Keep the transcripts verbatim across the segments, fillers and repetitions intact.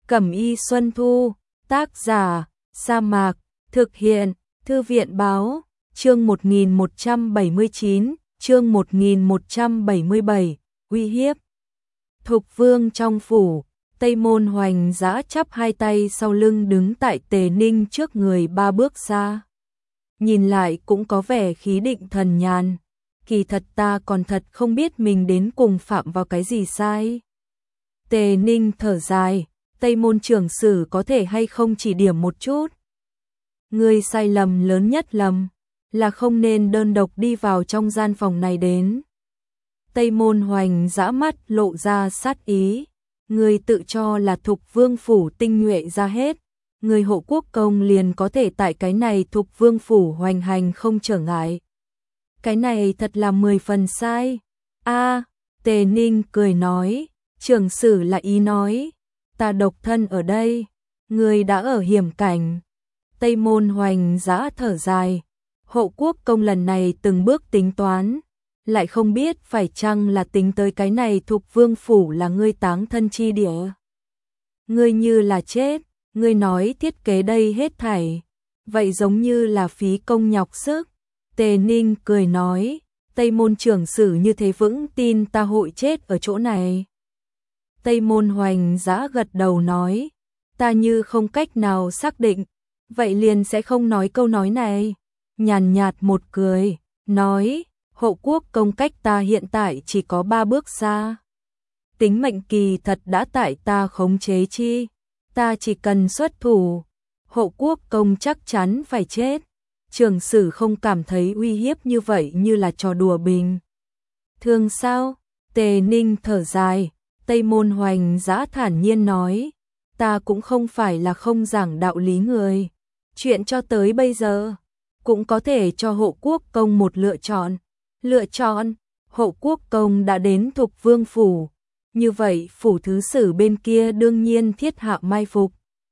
Cẩm y Xuân Thu, tác giả, Sa Mạc, thực hiện, Thư viện báo, chương một nghìn một trăm bảy mươi chín, chương một nghìn một trăm bảy mươi bảy, uy hiếp. Thục Vương trong phủ, Tây Môn Hoành Dã chắp hai tay sau lưng đứng tại Tề Ninh trước người ba bước xa. Nhìn lại cũng có vẻ khí định thần nhàn. Kỳ thật ta còn thật không biết mình đến cùng phạm vào cái gì sai. Tề Ninh thở dài, Tây Môn trưởng sử có thể hay không chỉ điểm một chút. Ngươi sai lầm lớn nhất lầm, là không nên đơn độc đi vào trong gian phòng này đến. Tây Môn Hoành Dã mắt lộ ra sát ý. Ngươi tự cho là Thục Vương phủ tinh nhuệ ra hết. Người hộ quốc công liền có thể tại cái này Thục Vương phủ hoành hành không trở ngại. Cái này thật là mười phần sai. A, Tề Ninh cười nói, trưởng sử là ý nói, ta độc thân ở đây, người đã ở hiểm cảnh. Tây Môn Hoành Dã thở dài, hộ quốc công lần này từng bước tính toán, lại không biết phải chăng là tính tới cái này Thục Vương phủ là ngươi táng thân chi địa. Ngươi như là chết, ngươi nói thiết kế đây hết thảy, vậy giống như là phí công nhọc sức. Tề Ninh cười nói, Tây Môn trưởng sử như thế vững tin ta hội chết ở chỗ này. Tây Môn Hoành Dã gật đầu nói, ta như không cách nào xác định, vậy liền sẽ không nói câu nói này. Nhàn nhạt một cười, nói, hộ quốc công cách ta hiện tại chỉ có ba bước xa. Tính mệnh kỳ thật đã tại ta khống chế chi, ta chỉ cần xuất thủ, hộ quốc công chắc chắn phải chết. Trưởng sử không cảm thấy uy hiếp như vậy như là trò đùa bình thường sao? Tề Ninh thở dài, Tây Môn Hoành Dã thản nhiên nói, ta cũng không phải là không giảng đạo lý người. Chuyện cho tới bây giờ, cũng có thể cho hộ quốc công một lựa chọn. Lựa chọn, hộ quốc công đã đến Thục Vương phủ, như vậy phủ thứ sử bên kia đương nhiên thiết hạ mai phục.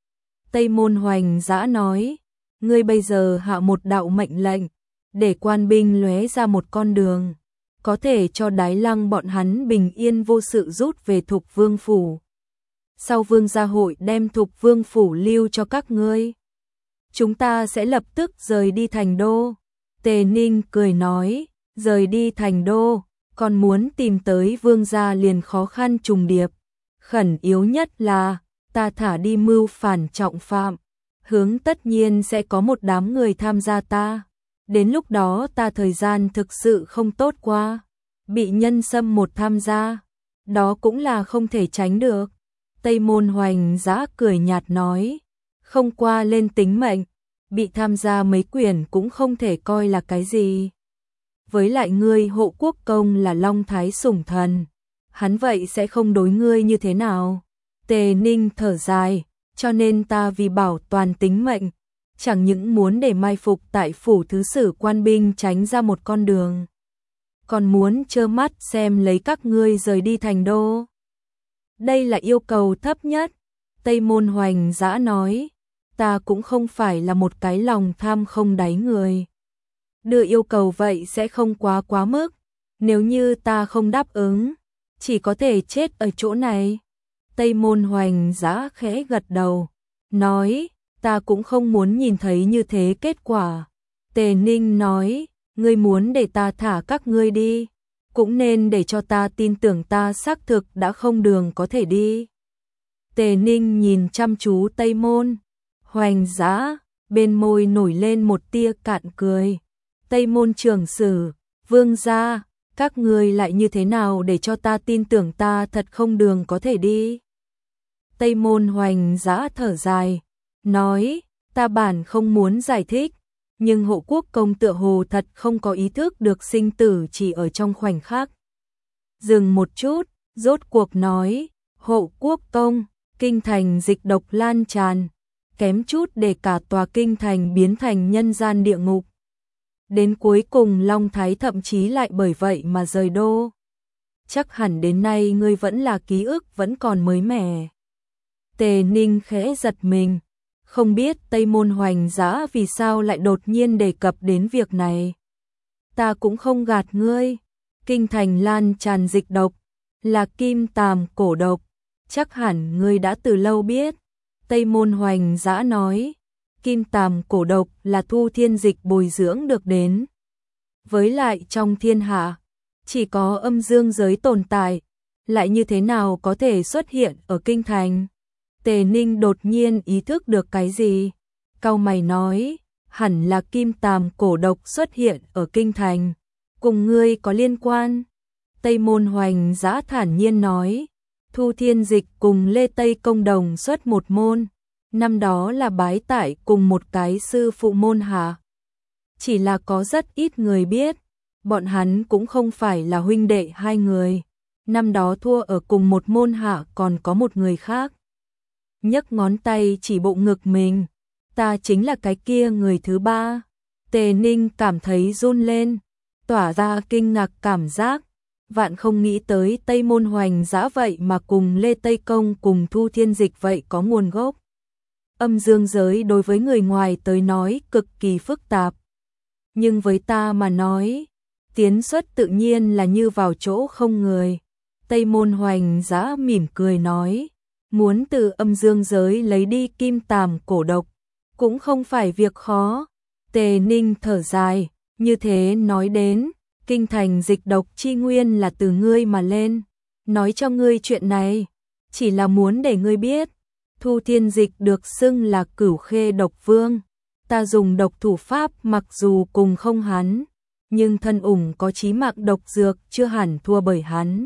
Tây Môn Hoành Dã nói, ngươi bây giờ hạ một đạo mệnh lệnh, để quan binh lóe ra một con đường, có thể cho Đái Lăng bọn hắn bình yên vô sự rút về Thục Vương phủ. Sau vương gia hội đem Thục Vương phủ lưu cho các ngươi, chúng ta sẽ lập tức rời đi thành đô. Tề Ninh cười nói, rời đi thành đô, còn muốn tìm tới vương gia liền khó khăn trùng điệp. Khẩn yếu nhất là, ta thả đi mưu phản trọng phạm. Hướng tất nhiên sẽ có một đám người tham gia ta. Đến lúc đó ta thời gian thực sự không tốt qua. Bị nhân xâm một tham gia, đó cũng là không thể tránh được. Tây Môn Hoành Dã cười nhạt nói, không qua lên tính mệnh, bị tham gia mấy quyền cũng không thể coi là cái gì. Với lại ngươi hộ quốc công là Long Thái sủng thần, hắn vậy sẽ không đối ngươi như thế nào? Tề Ninh thở dài, cho nên ta vì bảo toàn tính mệnh, chẳng những muốn để mai phục tại phủ thứ sử quan binh tránh ra một con đường, còn muốn trơ mắt xem lấy các ngươi rời đi thành đô. Đây là yêu cầu thấp nhất. Tây Môn Hoành Dã nói, ta cũng không phải là một cái lòng tham không đáy người. Đưa yêu cầu vậy sẽ không quá quá mức, nếu như ta không đáp ứng, chỉ có thể chết ở chỗ này. Tây Môn Hoành Dã khẽ gật đầu, nói, ta cũng không muốn nhìn thấy như thế kết quả. Tề Ninh nói, ngươi muốn để ta thả các ngươi đi, cũng nên để cho ta tin tưởng ta xác thực đã không đường có thể đi. Tề Ninh nhìn chăm chú Tây Môn Hoành Dã, bên môi nổi lên một tia cạn cười. Tây Môn trưởng sử, vương gia, các ngươi lại như thế nào để cho ta tin tưởng ta thật không đường có thể đi? Tây Môn Hoành Dã thở dài, nói, ta bản không muốn giải thích, nhưng hộ quốc công tựa hồ thật không có ý thức được sinh tử chỉ ở trong khoảnh khắc. Dừng một chút, rốt cuộc nói, hộ quốc công, kinh thành dịch độc lan tràn, kém chút để cả tòa kinh thành biến thành nhân gian địa ngục. Đến cuối cùng Long Thái thậm chí lại bởi vậy mà rời đô. Chắc hẳn đến nay ngươi vẫn là ký ức vẫn còn mới mẻ. Tề Ninh khẽ giật mình, không biết Tây Môn Hoành Dã vì sao lại đột nhiên đề cập đến việc này. Ta cũng không gạt ngươi, kinh thành lan tràn dịch độc, là kim tàm cổ độc, chắc hẳn ngươi đã từ lâu biết. Tây Môn Hoành Dã nói, kim tàm cổ độc là Thu Thiên Dịch bồi dưỡng được đến. Với lại trong thiên hạ, chỉ có âm dương giới tồn tại, lại như thế nào có thể xuất hiện ở kinh thành? Tề Ninh đột nhiên ý thức được cái gì? Cau mày nói, hẳn là kim tàm cổ độc xuất hiện ở kinh thành, cùng ngươi có liên quan. Tây Môn Hoành Dã thản nhiên nói, Thu Thiên Dịch cùng Lê Tây Công đồng xuất một môn, năm đó là bái tại cùng một cái sư phụ môn hạ. Chỉ là có rất ít người biết, bọn hắn cũng không phải là huynh đệ hai người, năm đó thua ở cùng một môn hạ còn có một người khác. Nhấc ngón tay chỉ bộ ngực mình, ta chính là cái kia người thứ ba. Tề Ninh cảm thấy run lên, tỏa ra kinh ngạc cảm giác, vạn không nghĩ tới Tây Môn Hoành Dã vậy mà cùng Lê Tây Công cùng Thu Thiên Dịch vậy có nguồn gốc. Âm dương giới đối với người ngoài tới nói cực kỳ phức tạp, nhưng với ta mà nói, tiến xuất tự nhiên là như vào chỗ không người. Tây Môn Hoành Dã mỉm cười nói, muốn từ âm dương giới lấy đi kim tàm cổ độc, cũng không phải việc khó. Tề Ninh thở dài, như thế nói đến, kinh thành dịch độc chi nguyên là từ ngươi mà lên. Nói cho ngươi chuyện này, chỉ là muốn để ngươi biết, Thu Thiên Dịch được xưng là Cửu Khê Độc Vương. Ta dùng độc thủ pháp mặc dù cùng không hắn, nhưng thân ủng có chí mạng độc dược chưa hẳn thua bởi hắn.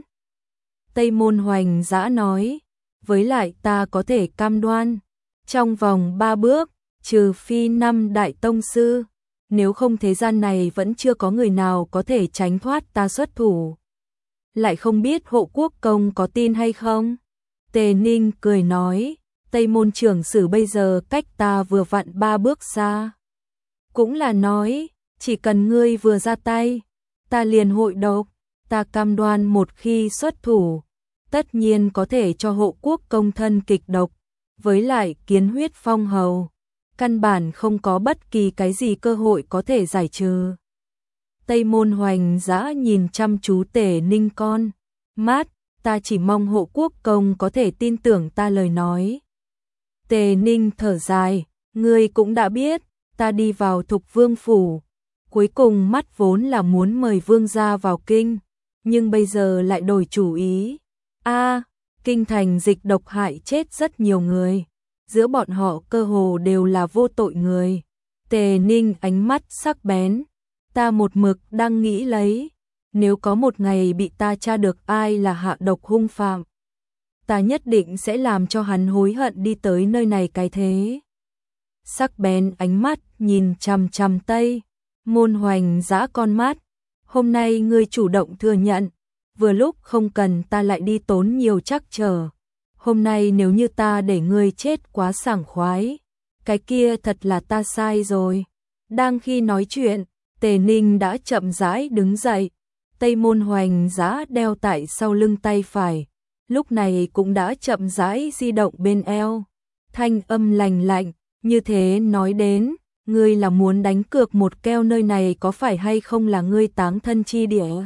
Tây Môn Hoành Dã nói, với lại ta có thể cam đoan, trong vòng ba bước, trừ phi năm đại tông sư, nếu không thế gian này vẫn chưa có người nào có thể tránh thoát ta xuất thủ. Lại không biết Hộ Quốc Công có tin hay không? Tề Ninh cười nói, Tây Môn trưởng sử bây giờ cách ta vừa vặn ba bước xa. Cũng là nói, chỉ cần ngươi vừa ra tay, ta liền hội độc, ta cam đoan một khi xuất thủ, tất nhiên có thể cho Hộ Quốc Công thân kịch độc, với lại kiến huyết phong hầu, căn bản không có bất kỳ cái gì cơ hội có thể giải trừ. Tây Môn Hoành Dã nhìn chăm chú Tề Ninh con mắt, ta chỉ mong Hộ Quốc Công có thể tin tưởng ta lời nói. Tề Ninh thở dài, ngươi cũng đã biết, ta đi vào Thục Vương phủ, cuối cùng mắt vốn là muốn mời vương gia vào kinh, nhưng bây giờ lại đổi chủ ý. A, kinh thành dịch độc hại chết rất nhiều người, giữa bọn họ cơ hồ đều là vô tội người. Tề Ninh ánh mắt sắc bén, ta một mực đang nghĩ lấy, nếu có một ngày bị ta tra được ai là hạ độc hung phạm, ta nhất định sẽ làm cho hắn hối hận đi tới nơi này cái thế. Sắc bén ánh mắt nhìn chằm chằm Tây Môn Hoành Dã con mắt, hôm nay ngươi chủ động thừa nhận, vừa lúc không cần ta lại đi tốn nhiều trắc trở. Hôm nay nếu như ta để ngươi chết quá sảng khoái, cái kia thật là ta sai rồi. Đang khi nói chuyện, Tề Ninh đã chậm rãi đứng dậy, Tây Môn Hoành Dã đeo tại sau lưng tay phải, lúc này cũng đã chậm rãi di động bên eo. Thanh âm lành lạnh, như thế nói đến, ngươi là muốn đánh cược một keo nơi này có phải hay không là ngươi táng thân chi địa.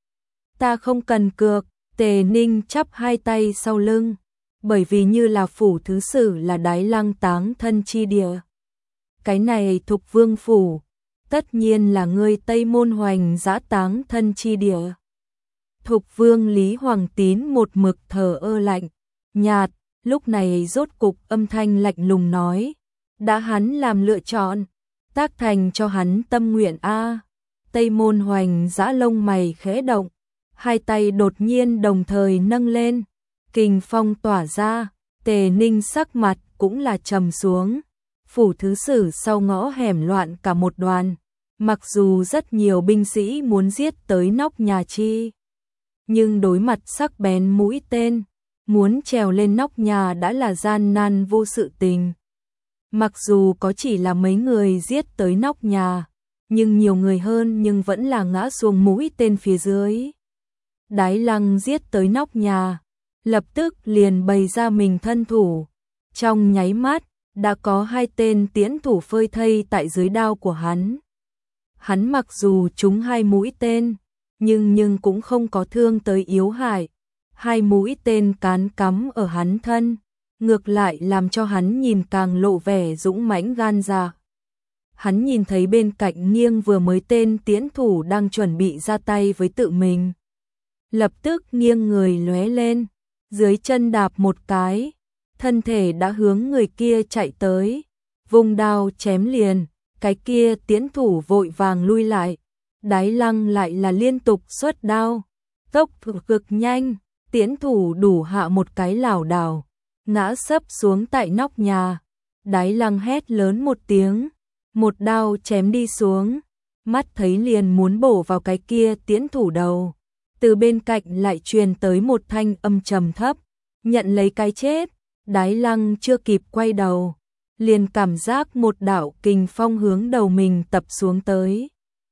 Ta không cần cược, Tề Ninh chắp hai tay sau lưng, bởi vì như là phủ thứ sử là Đái Lăng táng thân chi địa. Cái này Thục Vương phủ, tất nhiên là ngươi Tây Môn Hoành Dã táng thân chi địa. Thục Vương Lý Hoàng Tín một mực thờ ơ lạnh, nhạt, lúc này rốt cục âm thanh lạnh lùng nói, đã hắn làm lựa chọn, tác thành cho hắn tâm nguyện a. Tây Môn Hoành Dã lông mày khẽ động, hai tay đột nhiên đồng thời nâng lên, kình phong tỏa ra, Tề Ninh sắc mặt cũng là trầm xuống. Phủ thứ sử sau ngõ hẻm loạn cả một đoàn, mặc dù rất nhiều binh sĩ muốn giết tới nóc nhà chi, nhưng đối mặt sắc bén mũi tên, muốn trèo lên nóc nhà đã là gian nan vô sự tình. Mặc dù có chỉ là mấy người giết tới nóc nhà, nhưng nhiều người hơn nhưng vẫn là ngã xuống mũi tên phía dưới. Đái Lăng giết tới nóc nhà, lập tức liền bày ra mình thân thủ, trong nháy mắt đã có hai tên tiễn thủ phơi thây tại dưới đao của hắn. Hắn mặc dù trúng hai mũi tên, nhưng nhưng cũng không có thương tới yếu hại, hai mũi tên cán cắm ở hắn thân, ngược lại làm cho hắn nhìn càng lộ vẻ dũng mãnh gan dạ. Hắn nhìn thấy bên cạnh nghiêng vừa mới tên tiễn thủ đang chuẩn bị ra tay với tự mình. Lập tức nghiêng người lóe lên, dưới chân đạp một cái, thân thể đã hướng người kia chạy tới, vùng đao chém liền, cái kia tiễn thủ vội vàng lui lại, Đái Lăng lại là liên tục xuất đao, tốc cực nhanh, tiễn thủ đủ hạ một cái lảo đảo, ngã sấp xuống tại nóc nhà. Đái Lăng hét lớn một tiếng, một đao chém đi xuống, mắt thấy liền muốn bổ vào cái kia tiễn thủ đầu. Từ bên cạnh lại truyền tới một thanh âm trầm thấp, nhận lấy cái chết. Đái Lăng chưa kịp quay đầu, liền cảm giác một đạo kình phong hướng đầu mình tập xuống tới.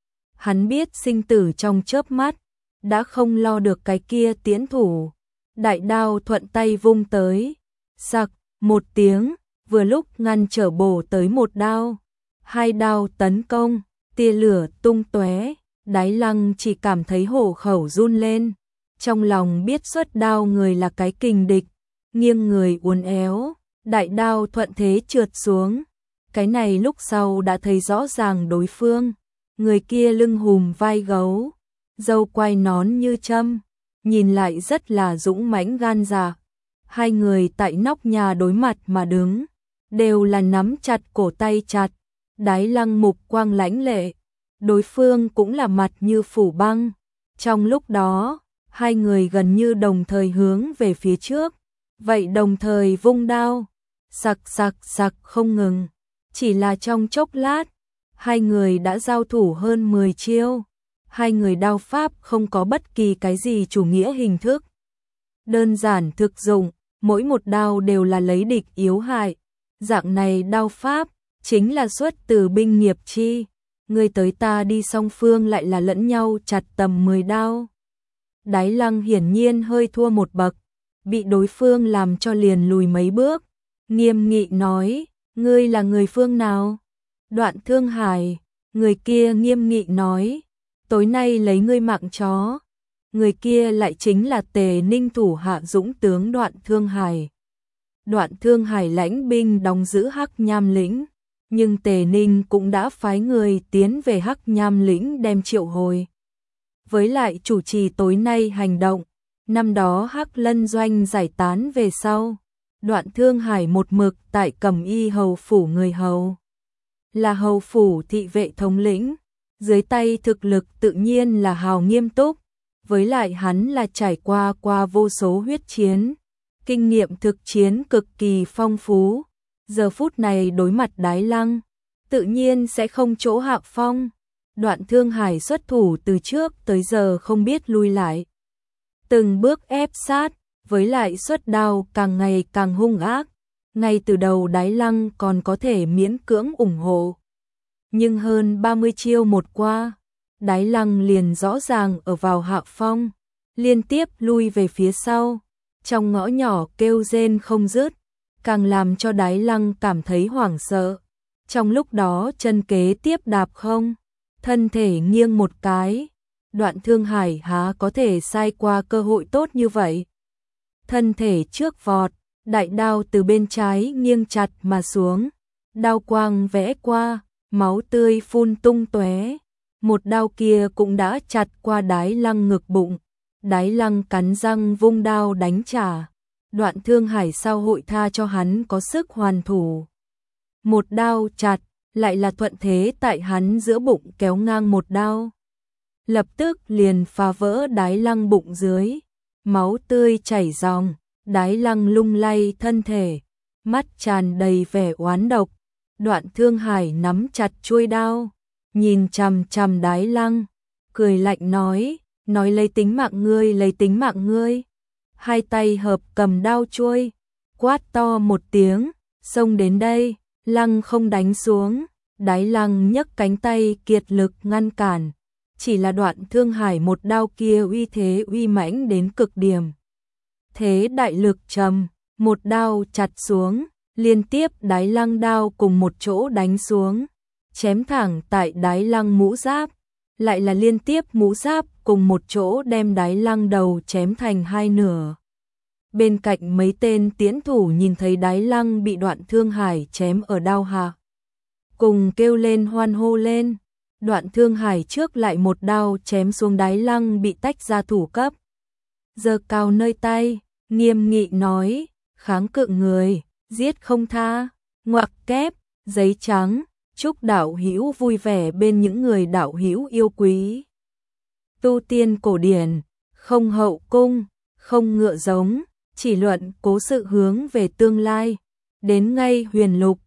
Hắn biết sinh tử trong chớp mắt, đã không lo được cái kia tiễn thủ. Đại đao thuận tay vung tới, sặc một tiếng, vừa lúc ngăn trở bổ tới một đao. Hai đao tấn công, tia lửa tung tóe, Đái Lăng chỉ cảm thấy hổ khẩu run lên, trong lòng biết xuất đao người là cái kình địch, nghiêng người uốn éo, đại đao thuận thế trượt xuống. Cái này lúc sau đã thấy rõ ràng đối phương, người kia lưng hùm vai gấu, râu quai nón như châm, nhìn lại rất là dũng mãnh gan dạ. Hai người tại nóc nhà đối mặt mà đứng, đều là nắm chặt cổ tay chặt. Đái Lăng mục quang lãnh lệ, đối phương cũng là mặt như phủ băng. Trong lúc đó, hai người gần như đồng thời hướng về phía trước, vậy đồng thời vung đao, sặc sặc sặc không ngừng. Chỉ là trong chốc lát, hai người đã giao thủ hơn mười chiêu. Hai người đao pháp không có bất kỳ cái gì chủ nghĩa hình thức. Đơn giản thực dụng, mỗi một đao đều là lấy địch yếu hại. Dạng này đao pháp chính là xuất từ binh nghiệp chi, người tới ta đi song phương lại là lẫn nhau chặt tầm mười đao. Đái Lăng hiển nhiên hơi thua một bậc, bị đối phương làm cho liền lùi mấy bước, nghiêm nghị nói, ngươi là người phương nào? Đoạn Thương Hải. Người kia nghiêm nghị nói, tối nay lấy ngươi mạng chó. Người kia lại chính là Tề Ninh thủ hạ dũng tướng Đoạn Thương Hải. Đoạn Thương Hải lãnh binh đóng giữ Hắc Nham lĩnh, nhưng Tề Ninh cũng đã phái người tiến về Hắc Nham lĩnh đem triệu hồi. Với lại chủ trì tối nay hành động, năm đó Hắc Lân doanh giải tán về sau, Đoạn Thương Hải một mực tại Cẩm Y hầu phủ người hầu, là hầu phủ thị vệ thống lĩnh, dưới tay thực lực tự nhiên là hào nghiêm túc, với lại hắn là trải qua qua vô số huyết chiến, kinh nghiệm thực chiến cực kỳ phong phú. Giờ phút này đối mặt Đái Lăng, tự nhiên sẽ không chỗ hạ phong. Đoạn Thương Hải xuất thủ từ trước tới giờ không biết lui lại, từng bước ép sát, với lại xuất đao càng ngày càng hung ác. Ngay từ đầu Đái Lăng còn có thể miễn cưỡng ủng hộ, nhưng hơn ba mươi chiêu một qua, Đái Lăng liền rõ ràng ở vào hạ phong, liên tiếp lui về phía sau, trong ngõ nhỏ kêu rên không dứt, càng làm cho Đái Lăng cảm thấy hoảng sợ. Trong lúc đó chân kế tiếp đạp không, thân thể nghiêng một cái, Đoạn Thương Hải há có thể sai qua cơ hội tốt như vậy. Thân thể trước vọt, đại đao từ bên trái nghiêng chặt mà xuống, đao quang vẽ qua, máu tươi phun tung tóe. Một đao kia cũng đã chặt qua Đái Lăng ngực bụng. Đái Lăng cắn răng vung đao đánh trả. Đoạn Thương Hải sau hội tha cho hắn có sức hoàn thủ. Một đao chặt, lại là thuận thế tại hắn giữa bụng kéo ngang một đao. Lập tức liền phá vỡ Đái Lăng bụng dưới, máu tươi chảy ròng. Đái Lăng lung lay thân thể, mắt tràn đầy vẻ oán độc. Đoạn Thương Hải nắm chặt chuôi đao, nhìn chằm chằm Đái Lăng, cười lạnh nói, nói lấy tính mạng ngươi, lấy tính mạng ngươi. Hai tay hợp cầm đao chuôi, quát to một tiếng, xông đến đây. Lăng không đánh xuống, Đái Lăng nhấc cánh tay kiệt lực ngăn cản, chỉ là Đoạn Thương Hải một đao kia uy thế uy mãnh đến cực điểm. Thế đại lực trầm, một đao chặt xuống, liên tiếp Đái Lăng đao cùng một chỗ đánh xuống, chém thẳng tại Đái Lăng mũ giáp, lại là liên tiếp mũ giáp cùng một chỗ đem Đái Lăng đầu chém thành hai nửa. Bên cạnh mấy tên tiễn thủ nhìn thấy Đái Lăng bị Đoạn Thương Hải chém ở đao hạ, cùng kêu lên hoan hô lên. Đoạn Thương Hải trước lại một đao chém xuống Đái Lăng bị tách ra thủ cấp. Giơ cao nơi tay, nghiêm nghị nói, kháng cự người, giết không tha, ngoặc kép, giấy trắng, chúc đạo hữu vui vẻ bên những người đạo hữu yêu quý. Tu tiên cổ điển, không hậu cung, không ngựa giống, chỉ luận cố sự hướng về tương lai. Đến ngay huyền lục,